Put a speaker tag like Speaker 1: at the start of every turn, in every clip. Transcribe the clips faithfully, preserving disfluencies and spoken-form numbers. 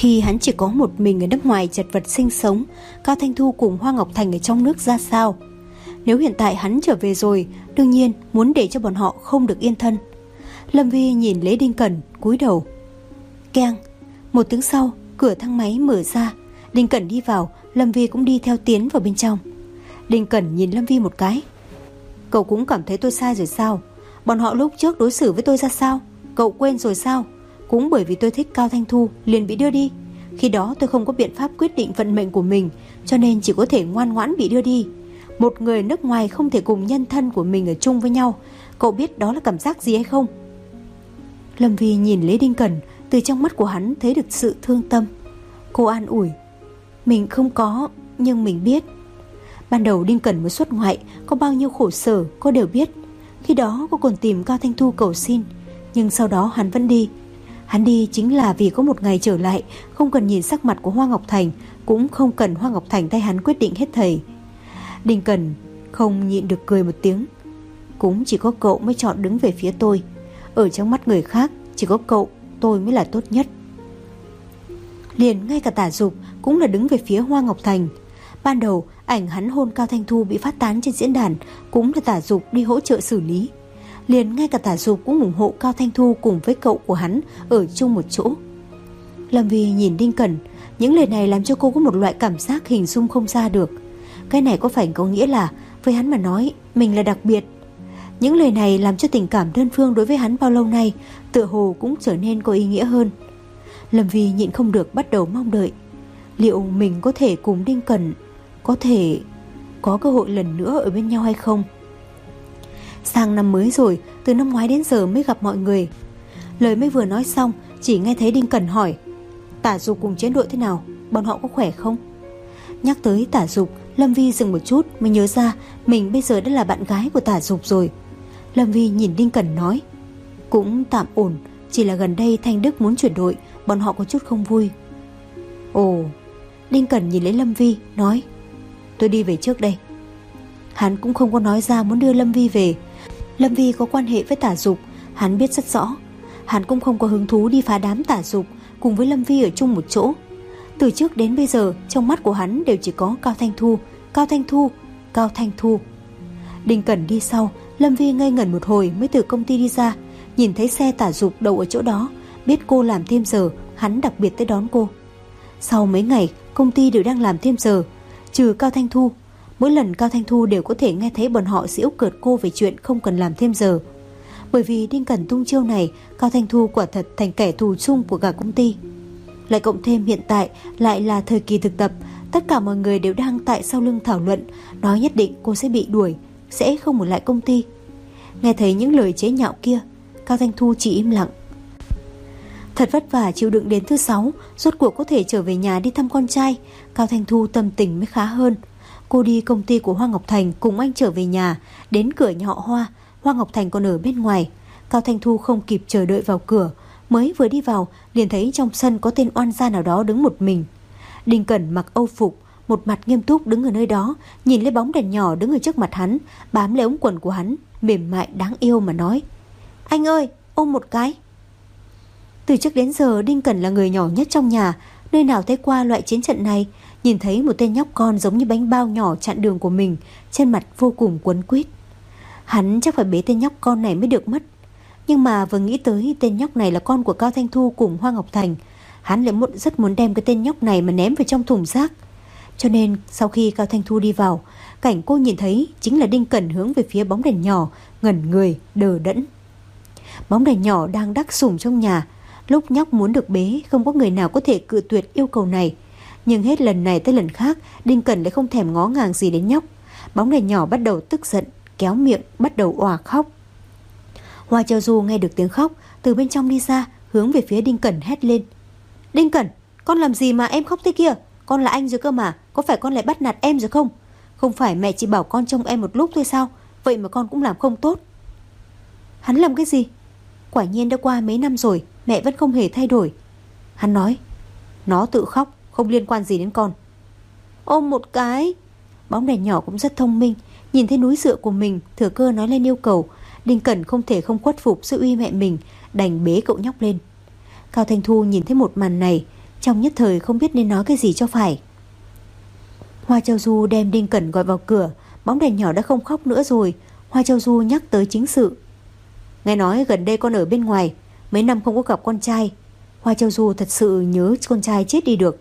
Speaker 1: Khi hắn chỉ có một mình ở nước ngoài chật vật sinh sống, Cao Thanh Thu cùng Hoa Ngọc Thành ở trong nước ra sao? Nếu hiện tại hắn trở về rồi, đương nhiên muốn để cho bọn họ không được yên thân. Lâm Vi nhìn Lê Đinh Cẩn, cúi đầu. Keng, một tiếng sau, cửa thang máy mở ra. Đinh Cẩn đi vào, Lâm Vi cũng đi theo tiến vào bên trong. Đinh Cẩn nhìn Lâm Vi một cái. Cậu cũng cảm thấy tôi sai rồi sao? Bọn họ lúc trước đối xử với tôi ra sao? Cậu quên rồi sao? Cũng bởi vì tôi thích Cao Thanh Thu liền bị đưa đi. Khi đó tôi không có biện pháp quyết định vận mệnh của mình, cho nên chỉ có thể ngoan ngoãn bị đưa đi. Một người nước ngoài không thể cùng nhân thân của mình ở chung với nhau. Cậu biết đó là cảm giác gì hay không? Lâm Vi nhìn Lê Đinh Cẩn, từ trong mắt của hắn thấy được sự thương tâm. Cô an ủi. Mình không có, nhưng mình biết. Ban đầu Đinh Cẩn mới xuất ngoại, có bao nhiêu khổ sở cô đều biết. Khi đó cô còn tìm Cao Thanh Thu cầu xin, nhưng sau đó hắn vẫn đi. Hắn đi chính là vì có một ngày trở lại, không cần nhìn sắc mặt của Hoa Ngọc Thành, cũng không cần Hoa Ngọc Thành thay hắn quyết định hết thảy. Đinh Cẩn không nhịn được cười một tiếng. Cũng chỉ có cậu mới chọn đứng về phía tôi. Ở trong mắt người khác, chỉ có cậu, tôi mới là tốt nhất. Liền ngay cả Tả Dục cũng là đứng về phía Hoa Ngọc Thành. Ban đầu ảnh hắn hôn Cao Thanh Thu bị phát tán trên diễn đàn, cũng là Tả Dục đi hỗ trợ xử lý. Liền ngay cả Tả Dục cũng ủng hộ Cao Thanh Thu cùng với cậu của hắn ở chung một chỗ. Lâm Vi nhìn Đinh Cẩn, những lời này làm cho cô có một loại cảm giác hình dung không ra được. Cái này có phải có nghĩa là với hắn mà nói mình là đặc biệt? Những lời này làm cho tình cảm đơn phương đối với hắn bao lâu nay tựa hồ cũng trở nên có ý nghĩa hơn. Lâm Vi nhịn không được bắt đầu mong đợi. Liệu mình có thể cùng Đinh Cẩn có thể có cơ hội lần nữa ở bên nhau hay không? Sang năm mới rồi, từ năm ngoái đến giờ mới gặp mọi người. Lời mới vừa nói xong, chỉ nghe thấy Đinh Cẩn hỏi. Tả Dục cùng chiến đội thế nào? Bọn họ có khỏe không? Nhắc tới Tả Dục, Lâm Vi dừng một chút mới nhớ ra mình bây giờ đã là bạn gái của Tả Dục rồi. Lâm Vi nhìn Đinh Cẩn nói. Cũng tạm ổn, chỉ là gần đây Thanh Đức muốn chuyển đội, bọn họ có chút không vui. Ồ. Đinh Cẩn nhìn lấy Lâm Vi nói. Tôi đi về trước đây. Hắn cũng không có nói ra muốn đưa Lâm Vi về. Lâm Vi có quan hệ với Tả Dục, hắn biết rất rõ. Hắn cũng không có hứng thú đi phá đám Tả Dục cùng với Lâm Vi ở chung một chỗ. Từ trước đến bây giờ, trong mắt của hắn đều chỉ có Cao Thanh Thu, Cao Thanh Thu, Cao Thanh Thu. Đinh Cẩn đi sau, Lâm Vi ngây ngẩn một hồi mới từ công ty đi ra. Nhìn thấy xe Tả Dục đậu ở chỗ đó, biết cô làm thêm giờ, hắn đặc biệt tới đón cô. Sau mấy ngày, công ty đều đang làm thêm giờ, trừ Cao Thanh Thu. Mỗi lần Cao Thanh Thu đều có thể nghe thấy bọn họ giễu cợt cô về chuyện không cần làm thêm giờ. Bởi vì Đinh Cẩn tung chiêu này, Cao Thanh Thu quả thật thành kẻ thù chung của cả công ty. Lại cộng thêm hiện tại lại là thời kỳ thực tập, tất cả mọi người đều đang tại sau lưng thảo luận, nói nhất định cô sẽ bị đuổi, sẽ không ở lại công ty. Nghe thấy những lời chế nhạo kia, Cao Thanh Thu chỉ im lặng. Thật vất vả chịu đựng đến thứ sáu, rốt cuộc có thể trở về nhà đi thăm con trai, Cao Thanh Thu tâm tình mới khá hơn. Cô đi công ty của Hoa Ngọc Thành cùng anh trở về nhà. Đến cửa nhà họ Hoa, Hoa Ngọc Thành còn ở bên ngoài. Cao Thanh Thu không kịp chờ đợi vào cửa, mới vừa đi vào liền thấy trong sân có tên oan gia nào đó đứng một mình. Đinh Cẩn mặc âu phục, một mặt nghiêm túc đứng ở nơi đó, nhìn lấy bóng đèn nhỏ đứng ở trước mặt hắn, bám lấy ống quần của hắn, mềm mại đáng yêu mà nói. Anh ơi, ôm một cái. Từ trước đến giờ Đinh Cẩn là người nhỏ nhất trong nhà, nơi nào thấy qua loại chiến trận này. Nhìn thấy một tên nhóc con giống như bánh bao nhỏ chặn đường của mình, trên mặt vô cùng quấn quýt. Hắn chắc phải bế tên nhóc con này mới được mất. Nhưng mà vừa nghĩ tới tên nhóc này là con của Cao Thanh Thu cùng Hoa Ngọc Thành, hắn lại muốn, rất muốn đem cái tên nhóc này mà ném vào trong thùng rác. Cho nên sau khi Cao Thanh Thu đi vào, cảnh cô nhìn thấy chính là Đinh Cẩn hướng về phía bóng đèn nhỏ, ngẩn người, đờ đẫn. Bóng đèn nhỏ đang đắc sủng trong nhà. Lúc nhóc muốn được bế, không có người nào có thể cự tuyệt yêu cầu này. Nhưng hết lần này tới lần khác, Đinh Cẩn lại không thèm ngó ngàng gì đến nhóc. Bóng đèn nhỏ bắt đầu tức giận, kéo miệng, bắt đầu òa khóc. Hoa Châu Du nghe được tiếng khóc, từ bên trong đi ra, hướng về phía Đinh Cẩn hét lên. Đinh Cẩn, con làm gì mà em khóc thế kia? Con là anh rồi cơ mà, có phải con lại bắt nạt em rồi không? Không phải mẹ chỉ bảo con trông em một lúc thôi sao? Vậy mà con cũng làm không tốt. Hắn làm cái gì? Quả nhiên đã qua mấy năm rồi, mẹ vẫn không hề thay đổi. Hắn nói, nó tự khóc, không liên quan gì đến con. Ôm một cái. Bóng đèn nhỏ cũng rất thông minh, nhìn thấy núi dựa của mình, thừa cơ nói lên yêu cầu. Đinh Cẩn không thể không khuất phục sự uy mẹ mình, đành bế cậu nhóc lên. Cao Thanh Thu nhìn thấy một màn này, trong nhất thời không biết nên nói cái gì cho phải. Hoa Châu Du đem Đinh Cẩn gọi vào cửa. Bóng đèn nhỏ đã không khóc nữa rồi. Hoa Châu Du nhắc tới chính sự. Nghe nói gần đây con ở bên ngoài, mấy năm không có gặp con trai. Hoa Châu Du thật sự nhớ con trai chết đi được.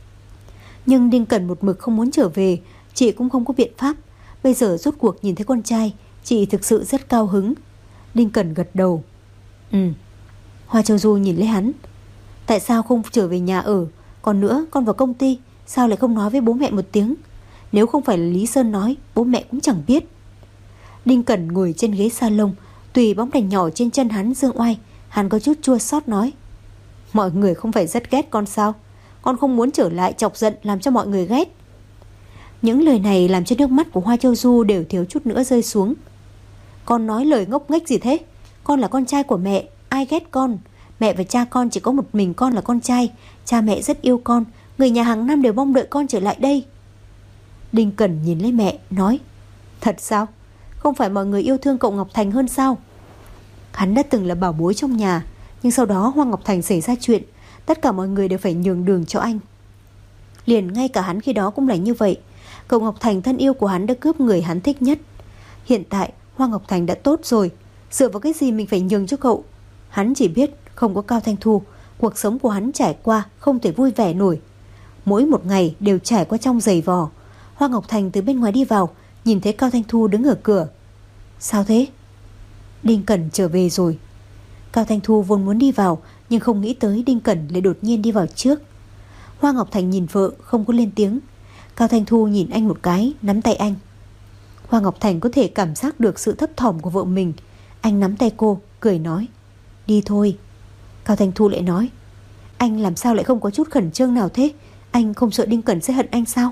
Speaker 1: Nhưng Đinh Cẩn một mực không muốn trở về, chị cũng không có biện pháp. Bây giờ rốt cuộc nhìn thấy con trai, chị thực sự rất cao hứng. Đinh Cẩn gật đầu. Ừ. Hoa Châu Du nhìn lấy hắn. Tại sao không trở về nhà ở? Còn nữa, con vào công ty, sao lại không nói với bố mẹ một tiếng? Nếu không phải là Lý Sơn nói, bố mẹ cũng chẳng biết. Đinh Cẩn ngồi trên ghế salon, tùy bóng đèn nhỏ trên chân hắn dương oai. Hắn có chút chua xót nói. Mọi người không phải rất ghét con sao? Con không muốn trở lại chọc giận làm cho mọi người ghét. Những lời này làm cho nước mắt của Hoa Châu Du đều thiếu chút nữa rơi xuống. Con nói lời ngốc nghếch gì thế? Con là con trai của mẹ, ai ghét con? Mẹ và cha con chỉ có một mình con là con trai. Cha mẹ rất yêu con, người nhà hàng năm đều mong đợi con trở lại đây. Đinh Cẩn nhìn lấy mẹ, nói. Thật sao? Không phải mọi người yêu thương cậu Ngọc Thành hơn sao? Hắn đã từng là bảo bối trong nhà, nhưng sau đó Hoa Ngọc Thành xảy ra chuyện, tất cả mọi người đều phải nhường đường cho anh. Liền ngay cả hắn khi đó cũng là như vậy. Cậu Ngọc Thành thân yêu của hắn đã cướp người hắn thích nhất. Hiện tại Hoa Ngọc Thành đã tốt rồi, dựa vào cái gì mình phải nhường cho cậu? Hắn chỉ biết không có Cao Thanh Thu, cuộc sống của hắn trải qua không thể vui vẻ nổi. Mỗi một ngày đều trải qua trong giày vò. Hoa Ngọc Thành từ bên ngoài đi vào, nhìn thấy Cao Thanh Thu đứng ở cửa. Sao thế? Đinh Cẩn trở về rồi. Cao Thanh Thu vốn muốn đi vào, nhưng không nghĩ tới Đinh Cẩn lại đột nhiên đi vào trước. Hoa Ngọc Thành nhìn vợ không có lên tiếng. Cao Thanh Thu nhìn anh một cái, nắm tay anh. Hoa Ngọc Thành có thể cảm giác được sự thấp thỏm của vợ mình. Anh nắm tay cô, cười nói. Đi thôi. Cao Thanh Thu lại nói. Anh làm sao lại không có chút khẩn trương nào thế? Anh không sợ Đinh Cẩn sẽ hận anh sao?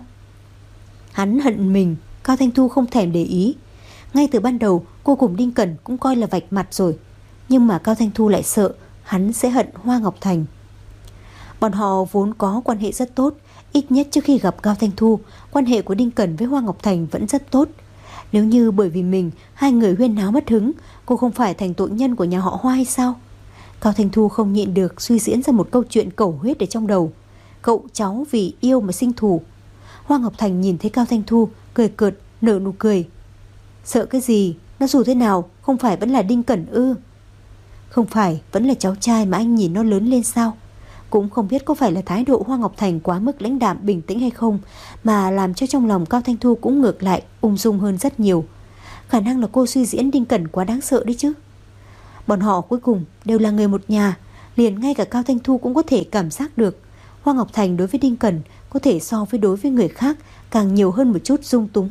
Speaker 1: Hắn hận mình, Cao Thanh Thu không thèm để ý. Ngay từ ban đầu cô cùng Đinh Cẩn cũng coi là vạch mặt rồi. Nhưng mà Cao Thanh Thu lại sợ hắn sẽ hận Hoa Ngọc Thành. Bọn họ vốn có quan hệ rất tốt. Ít nhất trước khi gặp Cao Thanh Thu, quan hệ của Đinh Cẩn với Hoa Ngọc Thành vẫn rất tốt. Nếu như bởi vì mình hai người huyên náo mất hứng, cô không phải thành tội nhân của nhà họ Hoa hay sao? Cao Thanh Thu không nhịn được suy diễn ra một câu chuyện cầu huyết ở trong đầu. Cậu cháu vì yêu mà sinh thù. Hoa Ngọc Thành nhìn thấy Cao Thanh Thu, cười cợt, nở nụ cười. Sợ cái gì? Nó dù thế nào không phải vẫn là Đinh Cẩn ư? Không phải vẫn là cháu trai mà anh nhìn nó lớn lên sao? Cũng không biết có phải là thái độ Hoa Ngọc Thành quá mức lãnh đạm bình tĩnh hay không, mà làm cho trong lòng Cao Thanh Thu cũng ngược lại ung dung hơn rất nhiều. Khả năng là cô suy diễn Đinh Cẩn quá đáng sợ đấy chứ. Bọn họ cuối cùng đều là người một nhà. Liền ngay cả Cao Thanh Thu cũng có thể cảm giác được Hoa Ngọc Thành đối với Đinh Cẩn có thể so với đối với người khác càng nhiều hơn một chút dung túng.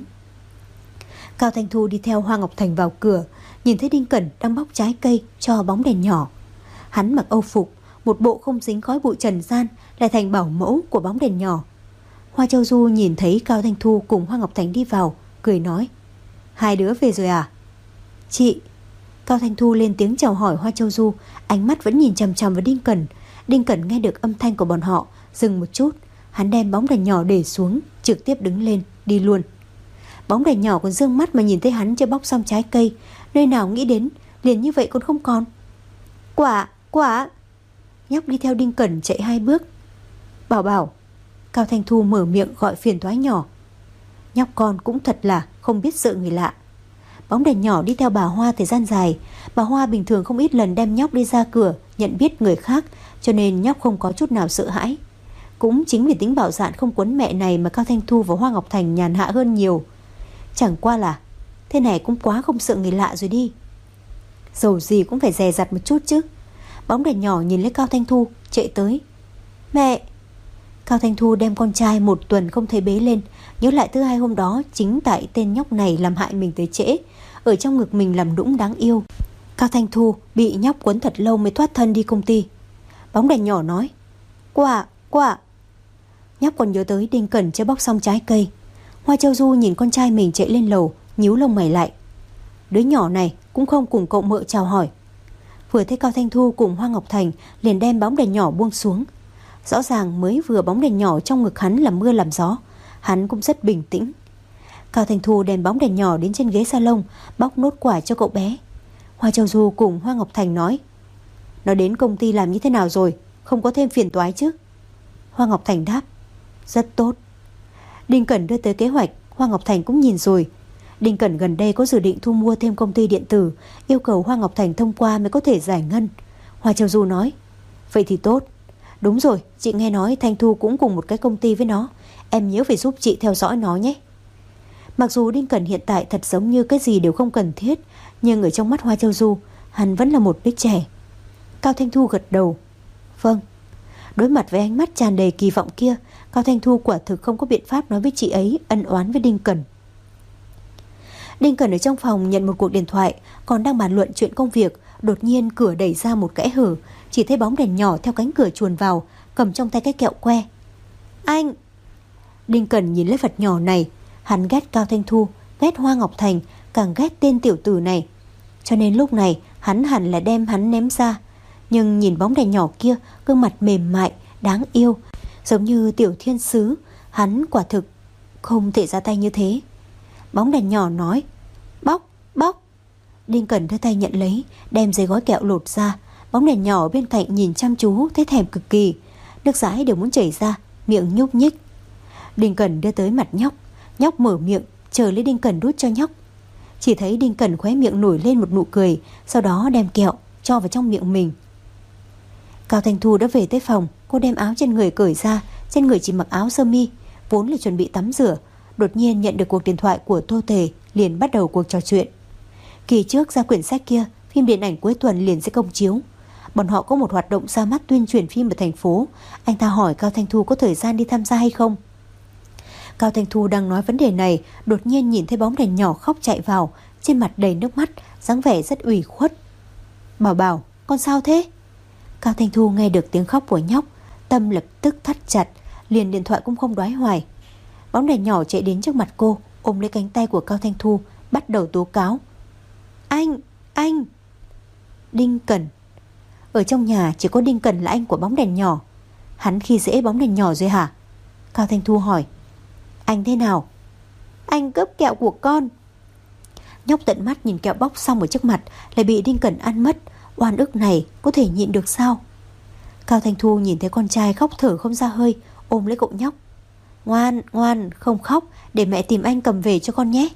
Speaker 1: Cao Thanh Thu đi theo Hoa Ngọc Thành vào cửa, nhìn thấy Đinh Cẩn đang bóc trái cây cho bóng đèn nhỏ. Hắn mặc âu phục, một bộ không dính khói bụi trần gian, lại thành bảo mẫu của bóng đèn nhỏ. Hoa Châu Du nhìn thấy Cao Thanh Thu cùng Hoa Ngọc Thành đi vào, cười nói. Hai đứa về rồi à? Chị. Cao Thanh Thu lên tiếng chào hỏi Hoa Châu Du, ánh mắt vẫn nhìn chằm chằm vào Đinh Cẩn. Đinh Cẩn nghe được âm thanh của bọn họ, dừng một chút. Hắn đem bóng đèn nhỏ để xuống, trực tiếp đứng lên, đi luôn. Bóng đèn nhỏ còn dương mắt mà nhìn thấy hắn chưa bóc xong trái cây, nơi nào nghĩ đến liền như vậy còn không còn. Quả, quả. Nhóc đi theo Đinh Cẩn chạy hai bước. Bảo bảo. Cao Thanh Thu mở miệng gọi phiền toái nhỏ. Nhóc con cũng thật là không biết sợ người lạ. Bóng đèn nhỏ đi theo bà Hoa thời gian dài. Bà Hoa bình thường không ít lần đem nhóc đi ra cửa nhận biết người khác, cho nên nhóc không có chút nào sợ hãi. Cũng chính vì tính bạo dạn không quấn mẹ này mà Cao Thanh Thu và Hoa Ngọc Thành nhàn hạ hơn nhiều. Chẳng qua là thế này cũng quá không sợ người lạ rồi đi. Dầu gì cũng phải dè dặt một chút chứ. Bóng đèn nhỏ nhìn lấy Cao Thanh Thu, chạy tới. Mẹ. Cao Thanh Thu đem con trai một tuần không thấy bế lên, nhớ lại thứ hai hôm đó chính tại tên nhóc này làm hại mình tới trễ, ở trong ngực mình làm nũng đáng yêu. Cao Thanh Thu bị nhóc quấn thật lâu mới thoát thân đi công ty. Bóng đèn nhỏ nói. Quả, quả. Nhóc còn nhớ tới Đinh Cẩn chưa bóc xong trái cây. Hoa Châu Du nhìn con trai mình chạy lên lầu, nhíu lông mày lại. Đứa nhỏ này cũng không cùng cậu mợ chào hỏi. Vừa thấy Cao Thanh Thu cùng Hoa Ngọc Thành liền đem bóng đèn nhỏ buông xuống. Rõ ràng mới vừa bóng đèn nhỏ trong ngực hắn làm mưa làm gió, hắn cũng rất bình tĩnh. Cao Thanh Thu đem bóng đèn nhỏ đến trên ghế salon, bóc nốt quả cho cậu bé. Hoa Châu Du cùng Hoa Ngọc Thành nói. Nó đến công ty làm như thế nào rồi? Không có thêm phiền toái chứ? Hoa Ngọc Thành đáp: Rất tốt. Đinh Cẩn đưa tới kế hoạch, Hoa Ngọc Thành cũng nhìn rồi. Đinh Cẩn gần đây có dự định thu mua thêm công ty điện tử, yêu cầu Hoa Ngọc Thành thông qua mới có thể giải ngân. Hoa Châu Du nói: Vậy thì tốt. Đúng rồi, chị nghe nói Thanh Thu cũng cùng một cái công ty với nó, em nhớ phải giúp chị theo dõi nó nhé. Mặc dù Đinh Cẩn hiện tại thật giống như cái gì đều không cần thiết, nhưng ở trong mắt Hoa Châu Du, hắn vẫn là một đứa trẻ. Cao Thanh Thu gật đầu: Vâng. Đối mặt với ánh mắt tràn đầy kỳ vọng kia, Cao Thanh Thu quả thực không có biện pháp nói với chị ấy ân oán với Đinh Cẩn. Đinh Cẩn ở trong phòng nhận một cuộc điện thoại, còn đang bàn luận chuyện công việc, đột nhiên cửa đẩy ra một kẽ hở, chỉ thấy bóng đèn nhỏ theo cánh cửa chuồn vào, cầm trong tay cái kẹo que. Anh! Đinh Cẩn nhìn lấy vật nhỏ này, hắn ghét Cao Thanh Thu, ghét Hoa Ngọc Thành, càng ghét tên tiểu tử này, cho nên lúc này hắn hẳn là đem hắn ném ra. Nhưng nhìn bóng đèn nhỏ kia, gương mặt mềm mại, đáng yêu, giống như tiểu thiên sứ, hắn quả thực không thể ra tay như thế. Bóng đèn nhỏ nói: Bóc, bóc. Đinh Cẩn đưa tay nhận lấy, đem giấy gói kẹo lột ra. Bóng đèn nhỏ bên cạnh nhìn chăm chú, thấy thèm cực kỳ, nước dãi đều muốn chảy ra, miệng nhúc nhích. Đinh Cẩn đưa tới mặt nhóc, nhóc mở miệng chờ lấy Đinh Cẩn đút cho nhóc. Chỉ thấy Đinh Cẩn khóe miệng nổi lên một nụ cười, sau đó đem kẹo cho vào trong miệng mình. Cao Thanh Thu đã về tới phòng, cô đem áo trên người cởi ra, trên người chỉ mặc áo sơ mi, vốn là chuẩn bị tắm rửa. Đột nhiên nhận được cuộc điện thoại của Tô Tề, liền bắt đầu cuộc trò chuyện. Kỳ trước ra quyển sách kia, phim điện ảnh cuối tuần liền sẽ công chiếu. Bọn họ có một hoạt động ra mắt tuyên truyền phim ở thành phố. Anh ta hỏi Cao Thanh Thu có thời gian đi tham gia hay không. Cao Thanh Thu đang nói vấn đề này, đột nhiên nhìn thấy bóng đèn nhỏ khóc chạy vào, trên mặt đầy nước mắt, dáng vẻ rất ủy khuất. Bảo Bảo, con sao thế? Cao Thanh Thu nghe được tiếng khóc của nhóc, tâm lập tức thắt chặt, liền điện thoại cũng không đoái hoài. Bóng đèn nhỏ chạy đến trước mặt cô, ôm lấy cánh tay của Cao Thanh Thu, bắt đầu tố cáo. Anh, anh Đinh Cẩn. Ở trong nhà chỉ có Đinh Cẩn là anh của bóng đèn nhỏ. Hắn khi dễ bóng đèn nhỏ rồi hả? Cao Thanh Thu hỏi. Anh thế nào? Anh cướp kẹo của con. Nhóc tận mắt nhìn kẹo bóc xong ở trước mặt, lại bị Đinh Cẩn ăn mất. Oan ức này có thể nhịn được sao? Cao Thanh Thu nhìn thấy con trai khóc thở không ra hơi, ôm lấy cậu nhóc. Ngoan, ngoan, không khóc, để mẹ tìm anh cầm về cho con nhé.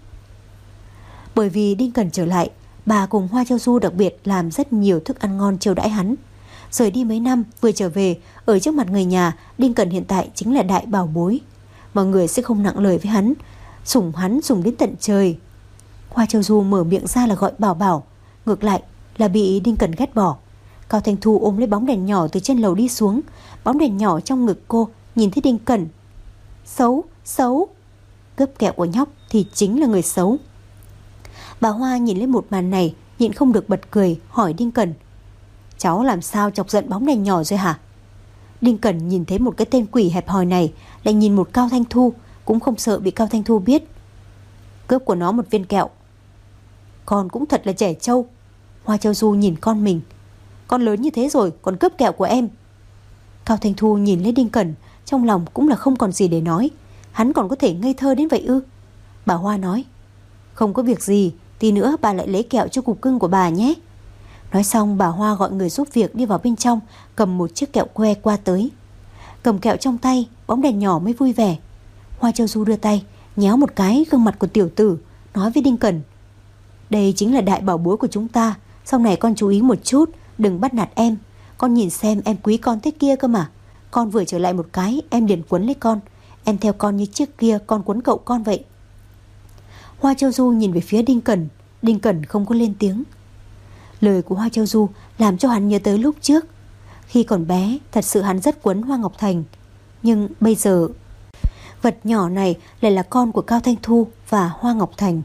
Speaker 1: Bởi vì Đinh Cẩn trở lại, bà cùng Hoa Châu Du đặc biệt làm rất nhiều thức ăn ngon chiêu đãi hắn. Rời đi mấy năm, vừa trở về, ở trước mặt người nhà, Đinh Cẩn hiện tại chính là đại bảo bối. Mọi người sẽ không nặng lời với hắn, sủng hắn sủng đến tận trời. Hoa Châu Du mở miệng ra là gọi Bảo Bảo, ngược lại là bị Đinh Cẩn ghét bỏ. Cao Thanh Thu ôm lấy bóng đèn nhỏ từ trên lầu đi xuống. Bóng đèn nhỏ trong ngực cô nhìn thấy Đinh Cẩn. Xấu, xấu. Cướp kẹo của nhóc thì chính là người xấu. Bà Hoa nhìn lên một màn này, nhịn không được bật cười, hỏi Đinh Cẩn. Cháu làm sao chọc giận bóng đèn nhỏ rồi hả? Đinh Cẩn nhìn thấy một cái tên quỷ hẹp hòi này, lại nhìn một Cao Thanh Thu, cũng không sợ bị Cao Thanh Thu biết. Cướp của nó một viên kẹo. Con cũng thật là trẻ trâu. Hoa Châu Du nhìn con mình. Con lớn như thế rồi còn cướp kẹo của em. Cao Thanh Thu nhìn lấy Đinh Cẩn, trong lòng cũng là không còn gì để nói. Hắn còn có thể ngây thơ đến vậy ư? Bà Hoa nói. Không có việc gì, tí nữa bà lại lấy kẹo cho cục cưng của bà nhé. Nói xong bà Hoa gọi người giúp việc đi vào bên trong, cầm một chiếc kẹo que qua tới. Cầm kẹo trong tay, bóng đèn nhỏ mới vui vẻ. Hoa Châu Du đưa tay nhéo một cái gương mặt của tiểu tử, nói với Đinh Cẩn. Đây chính là đại bảo bối của chúng ta, sau này con chú ý một chút, đừng bắt nạt em. Con nhìn xem em quý con thế kia cơ mà. Con vừa trở lại một cái, em liền quấn lấy con. Em theo con như trước kia con quấn cậu con vậy. Hoa Châu Du nhìn về phía Đinh Cẩn. Đinh Cẩn không có lên tiếng. Lời của Hoa Châu Du làm cho hắn nhớ tới lúc trước. Khi còn bé, thật sự hắn rất quấn Hoa Ngọc Thành. Nhưng bây giờ, vật nhỏ này lại là con của Cao Thanh Thu và Hoa Ngọc Thành.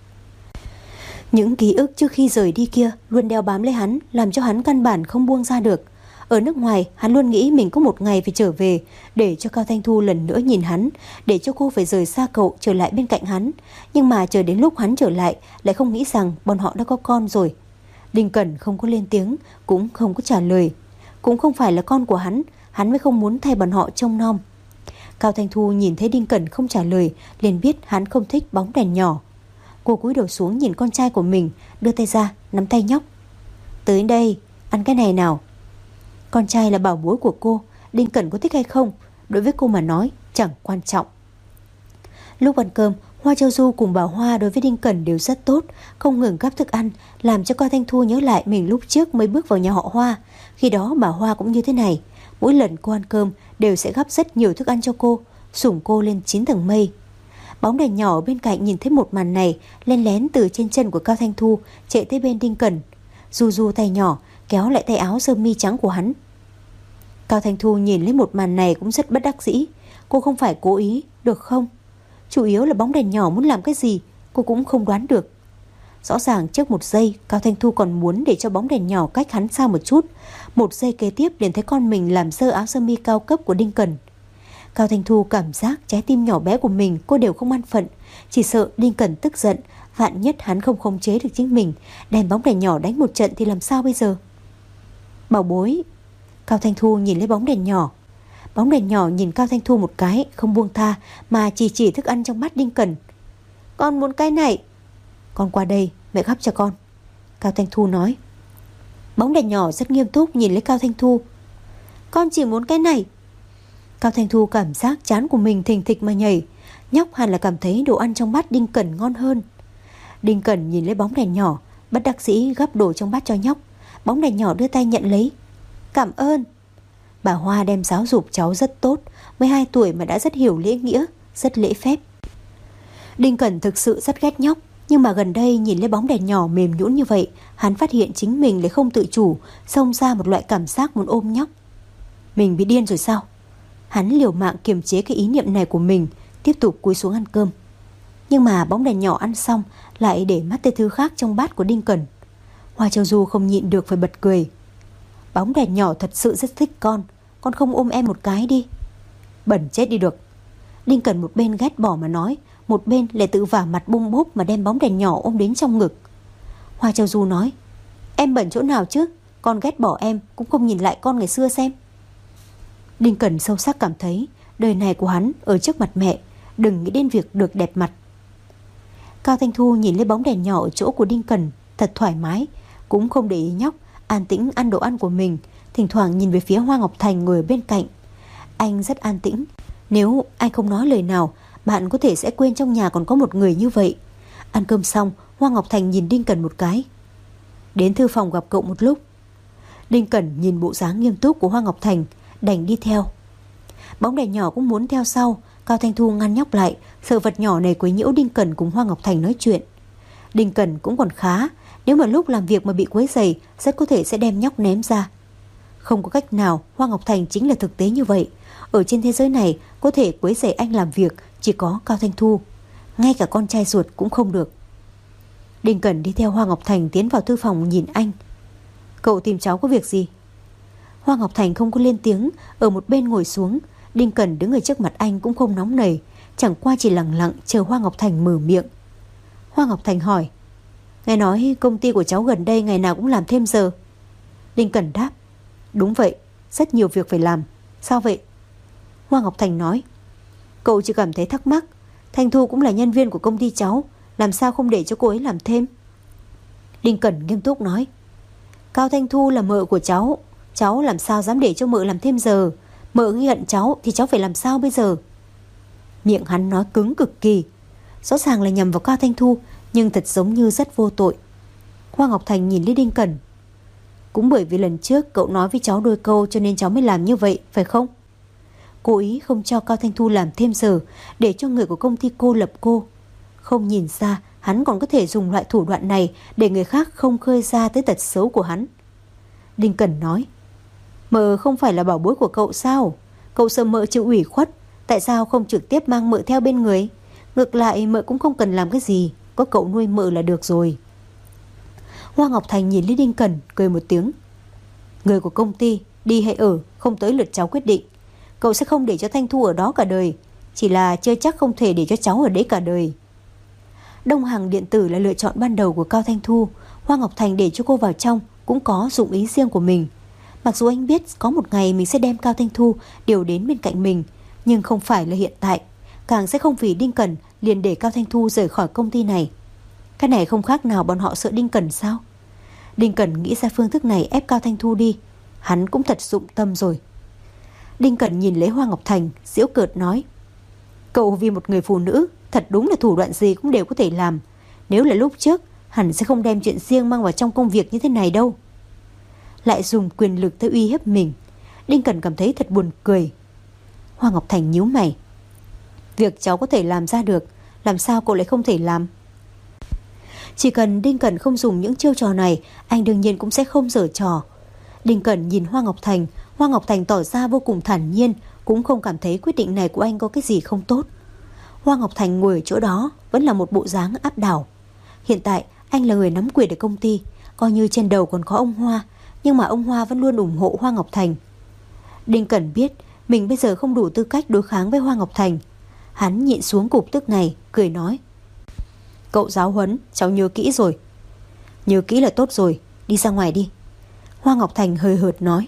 Speaker 1: Những ký ức trước khi rời đi kia luôn đeo bám lấy hắn, làm cho hắn căn bản không buông ra được. Ở nước ngoài, hắn luôn nghĩ mình có một ngày phải trở về, để cho Cao Thanh Thu lần nữa nhìn hắn, để cho cô phải rời xa cậu trở lại bên cạnh hắn. Nhưng mà chờ đến lúc hắn trở lại, lại không nghĩ rằng bọn họ đã có con rồi. Đinh Cẩn không có lên tiếng, cũng không có trả lời. Cũng không phải là con của hắn, hắn mới không muốn thay bọn họ trông nom. Cao Thanh Thu nhìn thấy Đinh Cẩn không trả lời, liền biết hắn không thích bóng đèn nhỏ. Cô cúi đầu xuống nhìn con trai của mình, đưa tay ra nắm tay nhóc. Tới đây, ăn cái này nào. Con trai là bảo bối của cô, Đinh Cẩn có thích hay không, đối với cô mà nói chẳng quan trọng. Lúc ăn cơm, Hoa Châu Du cùng bà Hoa đối với Đinh Cẩn đều rất tốt, không ngừng gắp thức ăn, làm cho Cao Thanh Thu nhớ lại mình lúc trước mới bước vào nhà họ Hoa. Khi đó bà Hoa cũng như thế này, mỗi lần cô ăn cơm đều sẽ gắp rất nhiều thức ăn cho cô, sủng cô lên chín tầng mây. Bóng đèn nhỏ ở bên cạnh nhìn thấy một màn này, len lén từ trên chân của Cao Thanh Thu chạy tới bên Đinh Cẩn, du du tay nhỏ kéo lại tay áo sơ mi trắng của hắn. Cao Thanh Thu nhìn lấy một màn này cũng rất bất đắc dĩ. Cô không phải cố ý, được không? Chủ yếu là bóng đèn nhỏ muốn làm cái gì cô cũng không đoán được. Rõ ràng trước một giây Cao Thanh Thu còn muốn để cho bóng đèn nhỏ cách hắn xa một chút, một giây kế tiếp liền thấy con mình làm dơ áo sơ mi cao cấp của Đinh Cẩn. Cao Thanh Thu cảm giác trái tim nhỏ bé của mình cô đều không an phận, chỉ sợ Đinh Cẩn tức giận, vạn nhất hắn không khống chế được chính mình, đem bóng đèn nhỏ đánh một trận thì làm sao bây giờ? Bảo bối. Cao Thanh Thu nhìn lấy bóng đèn nhỏ. Bóng đèn nhỏ nhìn Cao Thanh Thu một cái, không buông tha mà chỉ chỉ thức ăn trong mắt Đinh Cẩn. Con muốn cái này. Con qua đây, mẹ gắp cho con, Cao Thanh Thu nói. Bóng đèn nhỏ rất nghiêm túc nhìn lấy Cao Thanh Thu. Con chỉ muốn cái này. Cao Thanh Thu cảm giác trán của mình thình thịch mà nhảy. Nhóc hẳn là cảm thấy đồ ăn trong bát Đinh Cẩn ngon hơn. Đinh Cẩn nhìn lấy bóng đèn nhỏ, bất đắc dĩ gắp đồ trong bát cho nhóc. Bóng đèn nhỏ đưa tay nhận lấy. Cảm ơn. Bà Hoa đem giáo dục cháu rất tốt, mười hai tuổi mà đã rất hiểu lễ nghĩa, rất lễ phép. Đinh Cẩn thực sự rất ghét nhóc, nhưng mà gần đây nhìn lấy bóng đèn nhỏ mềm nhũn như vậy, hắn phát hiện chính mình lại không tự chủ, xông ra một loại cảm giác muốn ôm nhóc. Mình bị điên rồi sao? Hắn liều mạng kiềm chế cái ý niệm này của mình, tiếp tục cúi xuống ăn cơm. Nhưng mà bóng đèn nhỏ ăn xong lại để mắt tới thứ khác trong bát của Đinh Cẩn. Hoa Châu Du không nhịn được phải bật cười. Bóng đèn nhỏ thật sự rất thích con, con không ôm em một cái đi? Bẩn chết đi được. Đinh Cẩn một bên ghét bỏ mà nói, một bên lại tự vả mặt bung bốp mà đem bóng đèn nhỏ ôm đến trong ngực. Hoa Châu Du nói, em bẩn chỗ nào chứ? Con ghét bỏ em cũng không nhìn lại con ngày xưa xem. Đinh Cẩn sâu sắc cảm thấy đời này của hắn ở trước mặt mẹ, đừng nghĩ đến việc được đẹp mặt. Cao Thanh Thu nhìn lấy bóng đèn nhỏ ở chỗ của Đinh Cẩn, thật thoải mái, cũng không để ý nhóc, an tĩnh ăn đồ ăn của mình, thỉnh thoảng nhìn về phía Hoa Ngọc Thành ngồi ở bên cạnh. Anh rất an tĩnh, nếu anh không nói lời nào, bạn có thể sẽ quên trong nhà còn có một người như vậy. Ăn cơm xong, Hoa Ngọc Thành nhìn Đinh Cẩn một cái. Đến thư phòng gặp cậu một lúc. Đinh Cẩn nhìn bộ dáng nghiêm túc của Hoa Ngọc Thành, đành đi theo. Bóng đèn nhỏ cũng muốn theo sau. Cao Thanh Thu ngăn nhóc lại, sợ vật nhỏ này quấy nhiễu Đinh Cẩn cùng Hoa Ngọc Thành nói chuyện. Đinh Cẩn cũng còn khá, nếu mà lúc làm việc mà bị quấy rầy, rất có thể sẽ đem nhóc ném ra. Không có cách nào, Hoa Ngọc Thành chính là thực tế như vậy. Ở trên thế giới này, có thể quấy rầy anh làm việc chỉ có Cao Thanh Thu, ngay cả con trai ruột cũng không được. Đinh Cẩn đi theo Hoa Ngọc Thành tiến vào thư phòng nhìn anh. Cậu tìm cháu có việc gì? Hoa Ngọc Thành không có lên tiếng, ở một bên ngồi xuống. Đinh Cẩn đứng ở trước mặt anh cũng không nóng nảy, chẳng qua chỉ lặng lặng chờ Hoa Ngọc Thành mở miệng. Hoa Ngọc Thành hỏi, nghe nói công ty của cháu gần đây ngày nào cũng làm thêm giờ. Đinh Cẩn đáp, đúng vậy, rất nhiều việc phải làm. Sao vậy? Hoa Ngọc Thành nói, cậu chỉ cảm thấy thắc mắc, Thanh Thu cũng là nhân viên của công ty cháu, làm sao không để cho cô ấy làm thêm? Đinh Cẩn nghiêm túc nói, Cao Thanh Thu là mợ của cháu, cháu làm sao dám để cho mợ làm thêm giờ? Mợ ghi hận cháu thì cháu phải làm sao bây giờ? Miệng hắn nói cứng cực kỳ, rõ ràng là nhầm vào Cao Thanh Thu, nhưng thật giống như rất vô tội. Hoa Ngọc Thành nhìn Lý Đinh Cẩn, cũng bởi vì lần trước cậu nói với cháu đôi câu cho nên cháu mới làm như vậy, phải không? Cố ý không cho Cao Thanh Thu làm thêm giờ, để cho người của công ty cô lập cô. Không nhìn ra hắn còn có thể dùng loại thủ đoạn này để người khác không khơi ra tới tật xấu của hắn. Đinh Cẩn nói, mợ không phải là bảo bối của cậu sao? Cậu sợ mợ chịu ủy khuất, tại sao không trực tiếp mang mợ theo bên người? Ngược lại mợ cũng không cần làm cái gì, có cậu nuôi mợ là được rồi. Hoa Ngọc Thành nhìn Lý Đinh Cẩn cười một tiếng, người của công ty đi hay ở không tới lượt cháu quyết định. Cậu sẽ không để cho Thanh Thu ở đó cả đời, chỉ là chưa chắc không thể để cho cháu ở đấy cả đời. Đông Hàng Điện Tử là lựa chọn ban đầu của Cao Thanh Thu. Hoa Ngọc Thành để cho cô vào trong cũng có dụng ý riêng của mình. Mặc dù anh biết có một ngày mình sẽ đem Cao Thanh Thu điều đến bên cạnh mình, nhưng không phải là hiện tại, càng sẽ không vì Đinh Cẩn liền để Cao Thanh Thu rời khỏi công ty này. Cái này không khác nào bọn họ sợ Đinh Cẩn sao? Đinh Cẩn nghĩ ra phương thức này ép Cao Thanh Thu đi, hắn cũng thật dụng tâm rồi. Đinh Cẩn nhìn lấy Hoa Ngọc Thành, giễu cợt nói: Cậu vì một người phụ nữ thật đúng là thủ đoạn gì cũng đều có thể làm. Nếu là lúc trước, hẳn sẽ không đem chuyện riêng mang vào trong công việc như thế này đâu. Lại dùng quyền lực tới uy hiếp mình. Đinh Cẩn cảm thấy thật buồn cười. Hoa Ngọc Thành nhíu mày: Việc cháu có thể làm ra được, làm sao cậu lại không thể làm? Chỉ cần Đinh Cẩn không dùng những chiêu trò này, anh đương nhiên cũng sẽ không giở trò. Đinh Cẩn nhìn Hoa Ngọc Thành, Hoa Ngọc Thành tỏ ra vô cùng thản nhiên, cũng không cảm thấy quyết định này của anh có cái gì không tốt. Hoa Ngọc Thành ngồi ở chỗ đó vẫn là một bộ dáng áp đảo. Hiện tại anh là người nắm quyền ở công ty, coi như trên đầu còn có ông Hoa, nhưng mà ông Hoa vẫn luôn ủng hộ Hoa Ngọc Thành. Đinh Cẩn biết mình bây giờ không đủ tư cách đối kháng với Hoa Ngọc Thành. Hắn nhịn xuống cục tức này, cười nói: Cậu giáo huấn, cháu nhớ kỹ rồi. Nhớ kỹ là tốt rồi, đi ra ngoài đi. Hoa Ngọc Thành hơi hợt nói.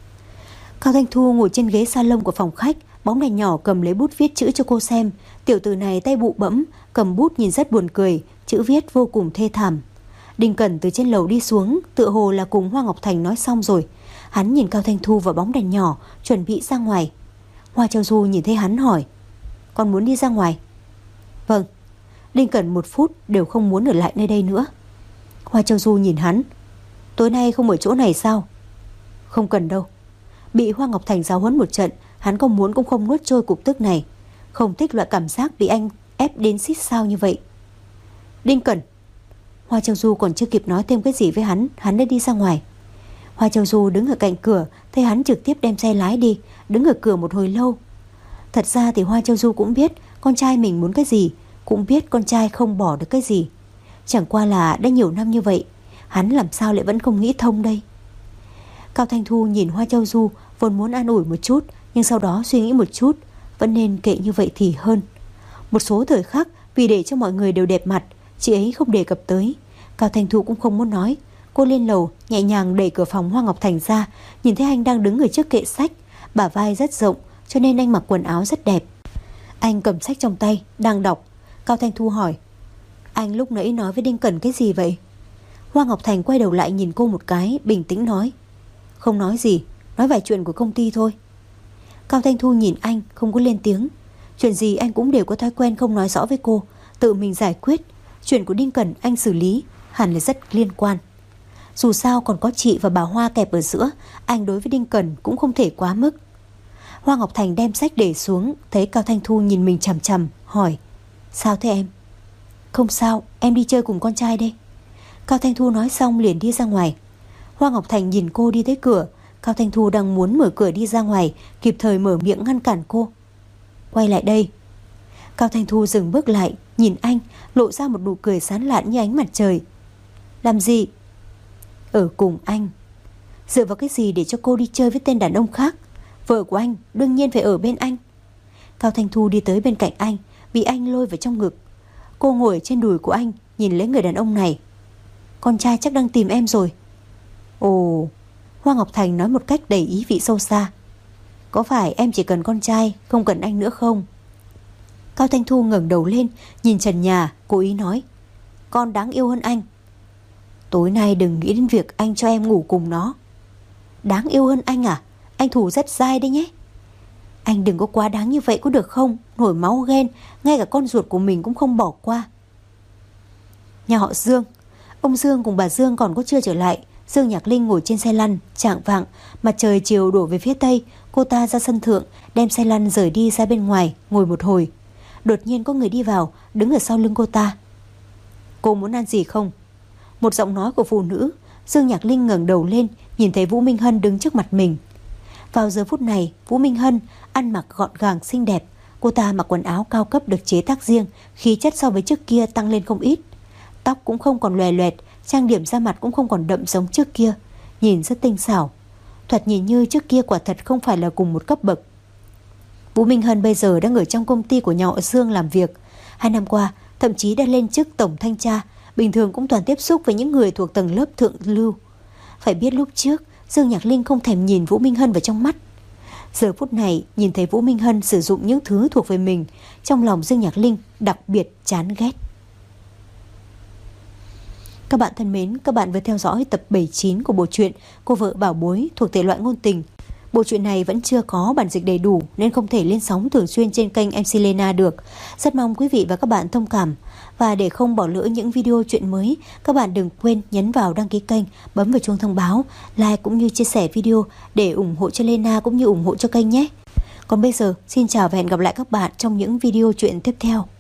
Speaker 1: Cao Thanh Thu ngồi trên ghế salon của phòng khách, bóng đèn nhỏ cầm lấy bút viết chữ cho cô xem. Tiểu tử này tay bụ bẫm, cầm bút nhìn rất buồn cười, chữ viết vô cùng thê thảm. Đinh Cẩn từ trên lầu đi xuống, tựa hồ là cùng Hoa Ngọc Thành nói xong rồi. Hắn nhìn Cao Thanh Thu vào bóng đèn nhỏ, chuẩn bị ra ngoài. Hoa Châu Du nhìn thấy hắn hỏi: Con muốn đi ra ngoài? Vâng. Đinh Cẩn một phút đều không muốn ở lại nơi đây nữa. Hoa Châu Du nhìn hắn: Tối nay không ở chỗ này sao? Không cần đâu. Bị Hoa Ngọc Thành giáo huấn một trận, hắn không muốn cũng không nuốt trôi cục tức này. Không thích loại cảm giác bị anh ép đến xít sao như vậy. Đinh Cẩn. Hoa Châu Du còn chưa kịp nói thêm cái gì với hắn, hắn đã đi ra ngoài. Hoa Châu Du đứng ở cạnh cửa, thấy hắn trực tiếp đem xe lái đi, đứng ở cửa một hồi lâu. Thật ra thì Hoa Châu Du cũng biết con trai mình muốn cái gì, cũng biết con trai không bỏ được cái gì. Chẳng qua là đã nhiều năm như vậy, hắn làm sao lại vẫn không nghĩ thông đây. Cao Thanh Thu nhìn Hoa Châu Du, vốn muốn an ủi một chút, nhưng sau đó suy nghĩ một chút, vẫn nên kệ như vậy thì hơn. Một số thời khắc vì để cho mọi người đều đẹp mặt, chị ấy không đề cập tới. Cao Thanh Thu cũng không muốn nói. Cô lên lầu, nhẹ nhàng đẩy cửa phòng Hoa Ngọc Thành ra, nhìn thấy anh đang đứng ở trước kệ sách, bả vai rất rộng, cho nên anh mặc quần áo rất đẹp. Anh cầm sách trong tay, đang đọc. Cao Thanh Thu hỏi: Anh lúc nãy nói với Đinh Cẩn cái gì vậy? Hoa Ngọc Thành quay đầu lại nhìn cô một cái, bình tĩnh nói: Không nói gì, nói vài chuyện của công ty thôi. Cao Thanh Thu nhìn anh, không có lên tiếng. Chuyện gì anh cũng đều có thói quen không nói rõ với cô, tự mình giải quyết. Chuyện của Đinh Cẩn anh xử lý, hẳn là rất liên quan. Dù sao còn có chị và bà Hoa kẹp ở giữa, anh đối với Đinh Cẩn cũng không thể quá mức. Hoa Ngọc Thành đem sách để xuống, thấy Cao Thanh Thu nhìn mình chằm chằm, hỏi: Sao thế em? Không sao, em đi chơi cùng con trai đây. Cao Thanh Thu nói xong liền đi ra ngoài. Hoa Ngọc Thành nhìn cô đi tới cửa. Cao Thanh Thu đang muốn mở cửa đi ra ngoài, kịp thời mở miệng ngăn cản cô: Quay lại đây. Cao Thanh Thu dừng bước lại, nhìn anh, lộ ra một nụ cười sán lạn như ánh mặt trời. Làm gì? Ở cùng anh. Dựa vào cái gì để cho cô đi chơi với tên đàn ông khác? Vợ của anh đương nhiên phải ở bên anh. Cao Thanh Thu đi tới bên cạnh anh, bị anh lôi vào trong ngực. Cô ngồi trên đùi của anh, nhìn lấy người đàn ông này. Con trai chắc đang tìm em rồi. Ồ. Hoa Ngọc Thành nói một cách đầy ý vị sâu xa. Có phải em chỉ cần con trai, không cần anh nữa không? Cao Thanh Thu ngẩng đầu lên, nhìn trần nhà, cố ý nói: Con đáng yêu hơn anh. Tối nay đừng nghĩ đến việc anh cho em ngủ cùng nó. Đáng yêu hơn anh à? Anh thủ rất dai đấy nhé. Anh đừng có quá đáng như vậy có được không? Nổi máu ghen, ngay cả con ruột của mình cũng không bỏ qua. Nhà họ Dương. Ông Dương cùng bà Dương còn có chưa trở lại. Dương Nhạc Linh ngồi trên xe lăn, chạng vạng, mặt trời chiều đổ về phía tây. Cô ta ra sân thượng, đem xe lăn rời đi ra bên ngoài, ngồi một hồi. Đột nhiên có người đi vào, đứng ở sau lưng cô ta. Cô muốn ăn gì không? Một giọng nói của phụ nữ. Dương Nhạc Linh ngẩng đầu lên, nhìn thấy Vũ Minh Hân đứng trước mặt mình. Vào giờ phút này, Vũ Minh Hân ăn mặc gọn gàng xinh đẹp. Cô ta mặc quần áo cao cấp được chế tác riêng, khí chất so với trước kia tăng lên không ít. Tóc cũng không còn lòe loẹt, trang điểm da mặt cũng không còn đậm giống trước kia, nhìn rất tinh xảo. Thoạt nhìn như trước kia quả thật không phải là cùng một cấp bậc. Vũ Minh Hân bây giờ đang ở trong công ty của nhà họ Dương làm việc. Hai năm qua, thậm chí đã lên chức tổng thanh tra, bình thường cũng toàn tiếp xúc với những người thuộc tầng lớp thượng lưu. Phải biết lúc trước, Dương Nhạc Linh không thèm nhìn Vũ Minh Hân vào trong mắt. Giờ phút này, nhìn thấy Vũ Minh Hân sử dụng những thứ thuộc về mình, trong lòng Dương Nhạc Linh đặc biệt chán ghét. Các bạn thân mến, các bạn vừa theo dõi tập bảy mươi chín của bộ truyện Cô vợ bảo bối thuộc thể loại ngôn tình. Bộ truyện này vẫn chưa có bản dịch đầy đủ nên không thể lên sóng thường xuyên trên kênh em xê Lena được. Rất mong quý vị và các bạn thông cảm. Và để không bỏ lỡ những video truyện mới, các bạn đừng quên nhấn vào đăng ký kênh, bấm vào chuông thông báo, like cũng như chia sẻ video để ủng hộ cho Lena cũng như ủng hộ cho kênh nhé. Còn bây giờ, xin chào và hẹn gặp lại các bạn trong những video truyện tiếp theo.